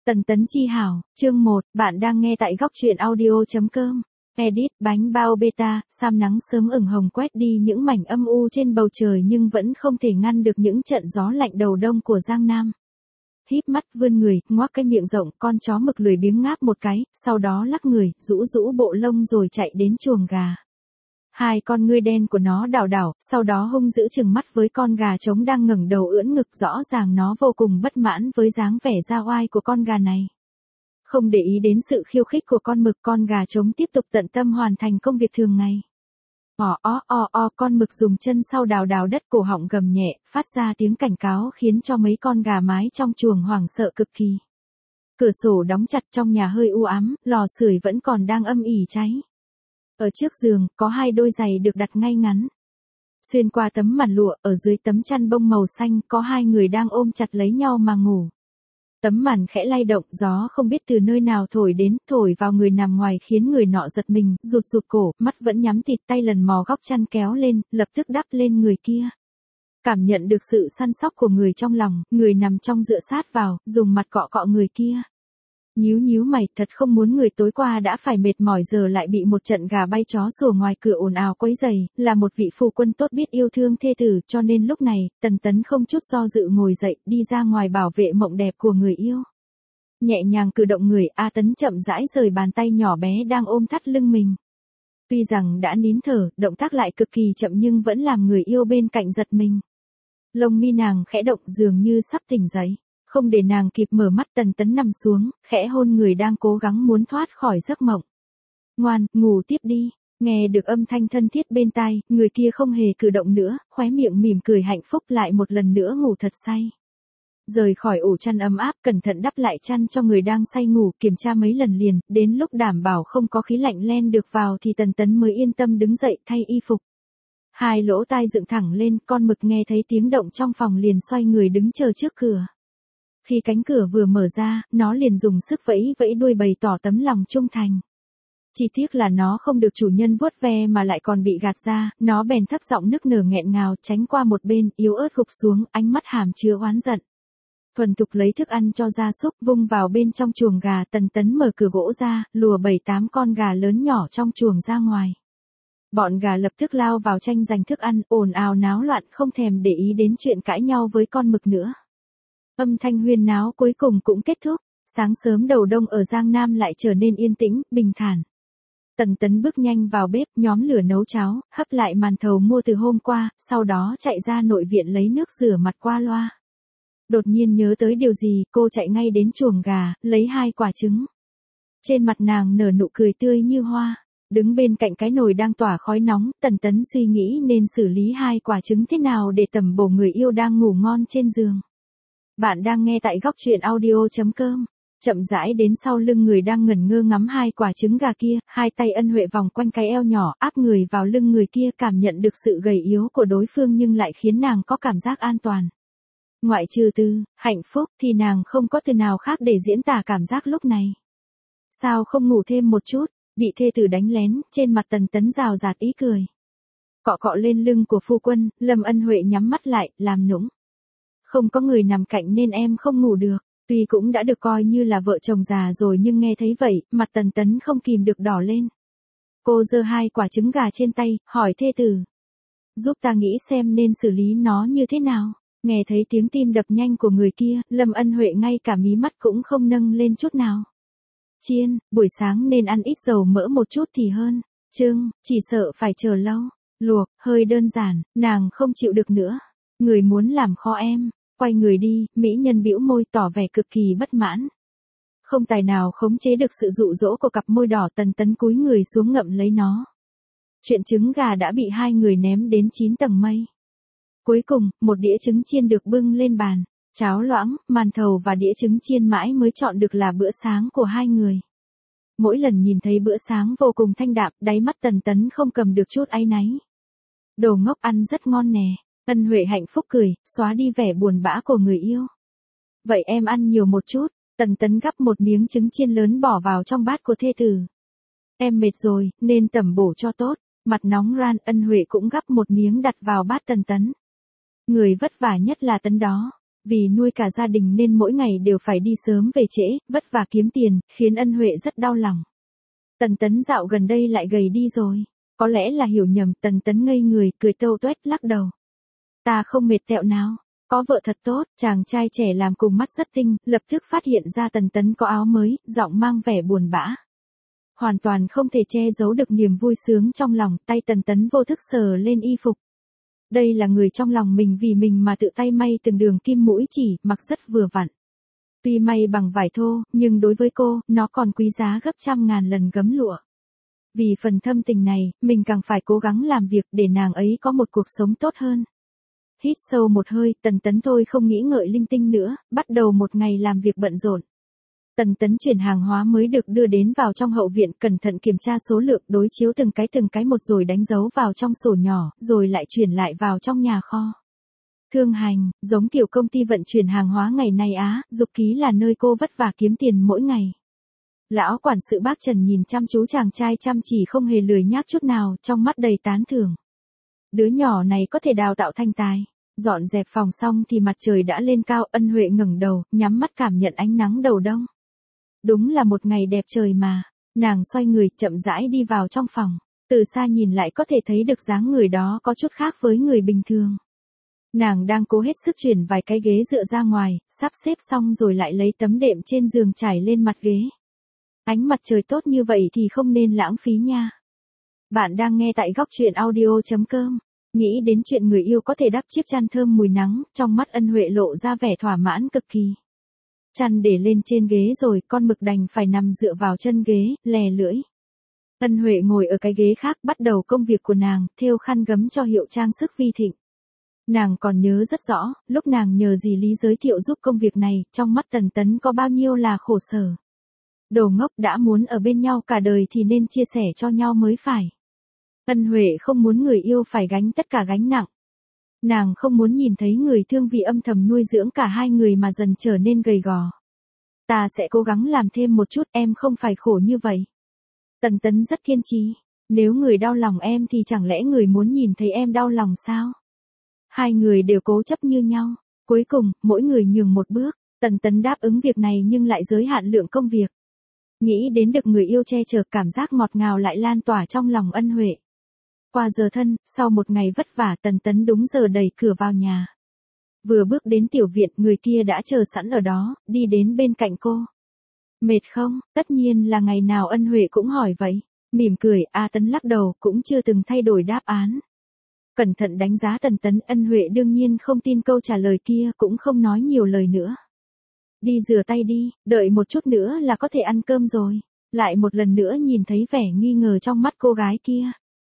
Tần Tấn Chi hảo, chương 1, bạn đang nghe tại góc truyện audio.com. Edit, bánh bao beta, sam nắng sớm ửng hồng quét đi những mảnh âm u trên bầu trời nhưng vẫn không thể ngăn được những trận gió lạnh đầu đông của Giang Nam. Híp mắt vươn người, ngoác cái miệng rộng, con chó mực lười biếng ngáp một cái, sau đó lắc người, rũ rũ bộ lông rồi chạy đến chuồng gà. Hai con ngươi đen của nó đảo đảo, sau đó hung dữ chừng mắt với con gà trống đang ngẩng đầu ưỡn ngực, rõ ràng nó vô cùng bất mãn với dáng vẻ ra oai của con gà này. Không để ý đến sự khiêu khích của con mực, con gà trống tiếp tục tận tâm hoàn thành công việc thường ngày. Con mực dùng chân sau đào đào đất, cổ họng gầm nhẹ, phát ra tiếng cảnh cáo khiến cho mấy con gà mái trong chuồng hoảng sợ cực kỳ. Cửa sổ đóng chặt, trong nhà hơi u ám, lò sưởi vẫn còn đang âm ỉ cháy. Ở trước giường, có hai đôi giày được đặt ngay ngắn. Xuyên qua tấm màn lụa, ở dưới tấm chăn bông màu xanh, có hai người đang ôm chặt lấy nhau mà ngủ. Tấm màn khẽ lay động, gió không biết từ nơi nào thổi đến, thổi vào người nằm ngoài khiến người nọ giật mình, rụt cổ, mắt vẫn nhắm tịt, tay lần mò góc chăn kéo lên, lập tức đắp lên người kia. Cảm nhận được sự săn sóc của người trong lòng, người nằm trong dựa sát vào, dùng mặt cọ cọ người kia. Nhíu mày, thật không muốn người tối qua đã phải mệt mỏi giờ lại bị một trận gà bay chó sủa ngoài cửa ồn ào quấy rầy, là một vị phu quân tốt biết yêu thương thê tử, cho nên lúc này, Tần Tấn không chút do dự ngồi dậy, đi ra ngoài bảo vệ mộng đẹp của người yêu. Nhẹ nhàng cử động người, A Tấn chậm rãi rời bàn tay nhỏ bé đang ôm thắt lưng mình. Tuy rằng đã nín thở, động tác lại cực kỳ chậm nhưng vẫn làm người yêu bên cạnh giật mình. Lông mi nàng khẽ động dường như sắp tỉnh dậy. Không để nàng kịp mở mắt, Tần Tấn nằm xuống, khẽ hôn người đang cố gắng muốn thoát khỏi giấc mộng. Ngoan, ngủ tiếp đi. Nghe được âm thanh thân thiết bên tai, người kia không hề cử động nữa, khóe miệng mỉm cười hạnh phúc, lại một lần nữa ngủ thật say. Rời khỏi ổ chăn ấm áp, cẩn thận đắp lại chăn cho người đang say ngủ, kiểm tra mấy lần liền, đến lúc đảm bảo không có khí lạnh len được vào thì Tần Tấn mới yên tâm đứng dậy thay y phục. Hai lỗ tai dựng thẳng lên, con mực nghe thấy tiếng động trong phòng liền xoay người đứng chờ trước cửa. Khi cánh cửa vừa mở ra, nó liền dùng sức vẫy vẫy đuôi bày tỏ tấm lòng trung thành. Chỉ tiếc là nó không được chủ nhân vuốt ve mà lại còn bị gạt ra, nó bèn thấp giọng nức nở nghẹn ngào, tránh qua một bên, yếu ớt gục xuống, ánh mắt hàm chứa oán giận. Thuần thục lấy thức ăn cho gia súc, vung vào bên trong chuồng gà, Tần Tấn mở cửa gỗ ra, lùa 7-8 con gà lớn nhỏ trong chuồng ra ngoài. Bọn gà lập tức lao vào tranh giành thức ăn, ồn ào náo loạn, không thèm để ý đến chuyện cãi nhau với con mực nữa. Âm thanh huyên náo cuối cùng cũng kết thúc, sáng sớm đầu đông ở Giang Nam lại trở nên yên tĩnh, bình thản. Tần Tấn bước nhanh vào bếp, nhóm lửa nấu cháo, hấp lại màn thầu mua từ hôm qua, sau đó chạy ra nội viện lấy nước rửa mặt qua loa. Đột nhiên nhớ tới điều gì, cô chạy ngay đến chuồng gà, lấy 2 quả trứng. Trên mặt nàng nở nụ cười tươi như hoa, đứng bên cạnh cái nồi đang tỏa khói nóng, Tần Tấn suy nghĩ nên xử lý 2 quả trứng thế nào để tẩm bổ người yêu đang ngủ ngon trên giường. Bạn đang nghe tại góc truyện audio.com. Chậm rãi đến sau lưng người đang ngẩn ngơ ngắm 2 quả trứng gà kia, hai tay ân huệ vòng quanh cái eo nhỏ, áp người vào lưng người kia, cảm nhận được sự gầy yếu của đối phương nhưng lại khiến nàng có cảm giác an toàn. Ngoại trừ từ hạnh phúc thì nàng không có từ nào khác để diễn tả cảm giác lúc này. Sao không ngủ thêm một chút, bị thê tử đánh lén, trên mặt Tần Tấn rào rạt ý cười. Cọ cọ lên lưng của phu quân, Lâm Ân Huệ nhắm mắt lại, làm nũng. Không có người nằm cạnh nên em không ngủ được, tuy cũng đã được coi như là vợ chồng già rồi nhưng nghe thấy vậy, mặt Tần Tấn không kìm được đỏ lên. Cô giơ 2 quả trứng gà trên tay, hỏi thê tử. Giúp ta nghĩ xem nên xử lý nó như thế nào. Nghe thấy tiếng tim đập nhanh của người kia, Lâm Ân Huệ ngay cả mí mắt cũng không nâng lên chút nào. Chiên, buổi sáng nên ăn ít dầu mỡ một chút thì hơn. Trưng, chỉ sợ phải chờ lâu. Luộc, hơi đơn giản, nàng không chịu được nữa. Người muốn làm khó em. Quay người đi, mỹ nhân bĩu môi tỏ vẻ cực kỳ bất mãn. Không tài nào khống chế được sự dụ dỗ của cặp môi đỏ, Tần Tấn cúi người xuống ngậm lấy nó. Chuyện trứng gà đã bị hai người ném đến 9 tầng mây. Cuối cùng, một đĩa trứng chiên được bưng lên bàn. Cháo loãng, màn thầu và đĩa trứng chiên mãi mới chọn được là bữa sáng của hai người. Mỗi lần nhìn thấy bữa sáng vô cùng thanh đạm, đáy mắt Tần Tấn không cầm được chút áy náy. Đồ ngốc, ăn rất ngon nè. Ân Huệ hạnh phúc cười, xóa đi vẻ buồn bã của người yêu. Vậy em ăn nhiều một chút. Tần Tấn gắp một miếng trứng chiên lớn bỏ vào trong bát của thê tử. Em mệt rồi, nên tẩm bổ cho tốt. Mặt nóng ran, Ân Huệ cũng gắp một miếng đặt vào bát Tần Tấn. Người vất vả nhất là Tấn đó. Vì nuôi cả gia đình nên mỗi ngày đều phải đi sớm về trễ, vất vả kiếm tiền, khiến Ân Huệ rất đau lòng. Tần Tấn dạo gần đây lại gầy đi rồi. Có lẽ là hiểu nhầm, Tần Tấn ngây người, cười tâu tuét lắc đầu. Ta không mệt tẹo nào. Có vợ thật tốt, chàng trai trẻ làm cùng mắt rất tinh, lập tức phát hiện ra Tần Tấn có áo mới, giọng mang vẻ buồn bã. Hoàn toàn không thể che giấu được niềm vui sướng trong lòng, tay Tần Tấn vô thức sờ lên y phục. Đây là người trong lòng mình vì mình mà tự tay may từng đường kim mũi chỉ, mặc rất vừa vặn. Tuy may bằng vải thô, nhưng đối với cô, nó còn quý giá gấp trăm ngàn lần gấm lụa. Vì phần thâm tình này, mình càng phải cố gắng làm việc để nàng ấy có một cuộc sống tốt hơn. Hít sâu một hơi, Tần Tấn thôi không nghĩ ngợi linh tinh nữa, bắt đầu một ngày làm việc bận rộn. Tần Tấn chuyển hàng hóa mới được đưa đến vào trong hậu viện, cẩn thận kiểm tra số lượng, đối chiếu từng cái một rồi đánh dấu vào trong sổ nhỏ, rồi lại chuyển lại vào trong nhà kho. Thương hành, giống kiểu công ty vận chuyển hàng hóa ngày nay á, Dục Ký là nơi cô vất vả kiếm tiền mỗi ngày. Lão quản sự bác Trần nhìn chăm chú chàng trai chăm chỉ không hề lười nhác chút nào, trong mắt đầy tán thưởng. Đứa nhỏ này có thể đào tạo thành tài. Dọn dẹp phòng xong thì mặt trời đã lên cao, Ân Huệ ngẩng đầu, nhắm mắt cảm nhận ánh nắng đầu đông. Đúng là một ngày đẹp trời mà. Nàng xoay người, chậm rãi đi vào trong phòng. Từ xa nhìn lại có thể thấy được dáng người đó có chút khác với người bình thường. Nàng đang cố hết sức chuyển vài cái ghế dựa ra ngoài, sắp xếp xong rồi lại lấy tấm đệm trên giường trải lên mặt ghế. Ánh mặt trời tốt như vậy thì không nên lãng phí nha. Bạn đang nghe tại góc truyện audio.com. Nghĩ đến chuyện người yêu có thể đắp chiếc chăn thơm mùi nắng, trong mắt Ân Huệ lộ ra vẻ thỏa mãn cực kỳ. Chăn để lên trên ghế rồi, con mực đành phải nằm dựa vào chân ghế, lè lưỡi. Ân Huệ ngồi ở cái ghế khác, bắt đầu công việc của nàng, thêu khăn gấm cho hiệu trang sức Vi Thịnh. Nàng còn nhớ rất rõ, lúc nàng nhờ dì Lý giới thiệu giúp công việc này, trong mắt Tần Tấn có bao nhiêu là khổ sở. Đồ ngốc, đã muốn ở bên nhau cả đời thì nên chia sẻ cho nhau mới phải. Ân Huệ không muốn người yêu phải gánh tất cả gánh nặng. Nàng không muốn nhìn thấy người thương vì âm thầm nuôi dưỡng cả hai người mà dần trở nên gầy gò. Ta sẽ cố gắng làm thêm một chút, em không phải khổ như vậy. Tần Tấn rất kiên trì. Nếu người đau lòng em thì chẳng lẽ người muốn nhìn thấy em đau lòng sao? Hai người đều cố chấp như nhau. Cuối cùng, mỗi người nhường một bước. Tần Tấn đáp ứng việc này nhưng lại giới hạn lượng công việc. Nghĩ đến được người yêu che chở, cảm giác ngọt ngào lại lan tỏa trong lòng Ân Huệ. Qua giờ thân, sau một ngày vất vả, Tần Tấn đúng giờ đẩy cửa vào nhà. Vừa bước đến tiểu viện, người kia đã chờ sẵn ở đó, đi đến bên cạnh cô. Mệt không? Tất nhiên là ngày nào Ân Huệ cũng hỏi vậy. Mỉm cười, Tấn lắc đầu, cũng chưa từng thay đổi đáp án. Cẩn thận đánh giá Tần Tấn, Ân Huệ đương nhiên không tin câu trả lời kia, cũng không nói nhiều lời nữa. Đi rửa tay đi, đợi một chút nữa là có thể ăn cơm rồi. Lại một lần nữa nhìn thấy vẻ nghi ngờ trong mắt cô gái kia.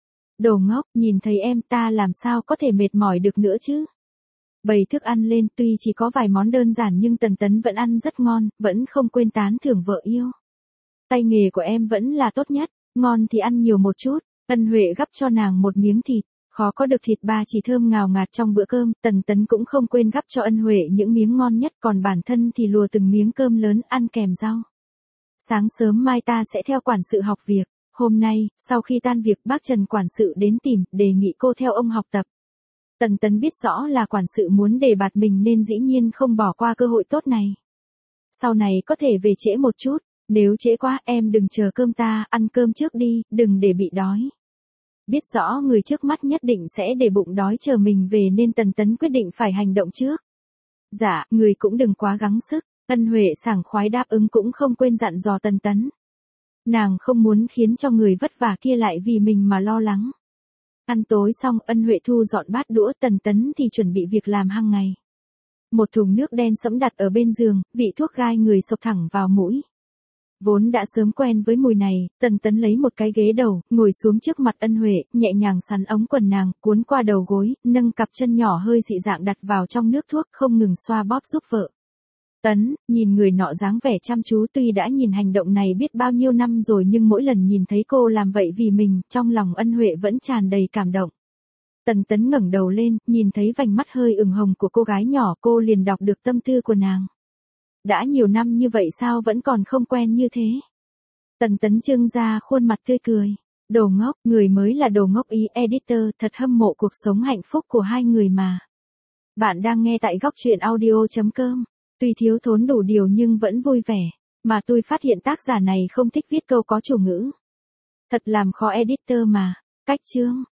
Đồ ngốc, nhìn thấy em ta làm sao có thể mệt mỏi được nữa chứ. Bày thức ăn lên, tuy chỉ có vài món đơn giản nhưng Tần Tấn vẫn ăn rất ngon, vẫn không quên tán thưởng vợ yêu. Tay nghề của em vẫn là tốt nhất, ngon thì ăn nhiều một chút. Ân Huệ gắp cho nàng một miếng thịt. Khó có được thịt ba chỉ thơm ngào ngạt trong bữa cơm, Tần Tấn cũng không quên gắp cho Ân Huệ những miếng ngon nhất, còn bản thân thì lùa từng miếng cơm lớn ăn kèm rau. Sáng sớm mai ta sẽ theo quản sự học việc. Hôm nay, sau khi tan việc bác Trần quản sự đến tìm, đề nghị cô theo ông học tập. Tần Tấn biết rõ là quản sự muốn đề bạt mình nên dĩ nhiên không bỏ qua cơ hội tốt này. Sau này có thể về trễ một chút, nếu trễ quá em đừng chờ cơm ta, ăn cơm trước đi, đừng để bị đói. Biết rõ người trước mắt nhất định sẽ để bụng đói chờ mình về nên Tần Tấn quyết định phải hành động trước. Dạ, người cũng đừng quá gắng sức. Ân Huệ sảng khoái đáp ứng cũng không quên dặn dò Tần Tấn. Nàng không muốn khiến cho người vất vả kia lại vì mình mà lo lắng. Ăn tối xong, Ân Huệ thu dọn bát đũa, Tần Tấn thì chuẩn bị việc làm hàng ngày. Một thùng nước đen sẫm đặt ở bên giường, vị thuốc gai người xộc thẳng vào mũi. Vốn đã sớm quen với mùi này, Tần Tấn lấy một cái ghế đầu, ngồi xuống trước mặt Ân Huệ, nhẹ nhàng sắn ống quần nàng, cuốn qua đầu gối, nâng cặp chân nhỏ hơi dị dạng đặt vào trong nước thuốc, không ngừng xoa bóp giúp vợ. Tấn, nhìn người nọ dáng vẻ chăm chú, tuy đã nhìn hành động này biết bao nhiêu năm rồi nhưng mỗi lần nhìn thấy cô làm vậy vì mình, trong lòng Ân Huệ vẫn tràn đầy cảm động. Tần Tấn ngẩng đầu lên, nhìn thấy vành mắt hơi ửng hồng của cô gái nhỏ, cô liền đọc được tâm tư của nàng. Đã nhiều năm như vậy sao vẫn còn không quen như thế? Tần Tấn trưng ra khuôn mặt tươi cười. Đồ ngốc, người mới là đồ ngốc ý, editor, thật hâm mộ cuộc sống hạnh phúc của hai người mà. Bạn đang nghe tại góc truyện audio.com. Tuy thiếu thốn đủ điều nhưng vẫn vui vẻ. Mà tôi phát hiện tác giả này không thích viết câu có chủ ngữ. Thật làm khó editor mà. Cách chương.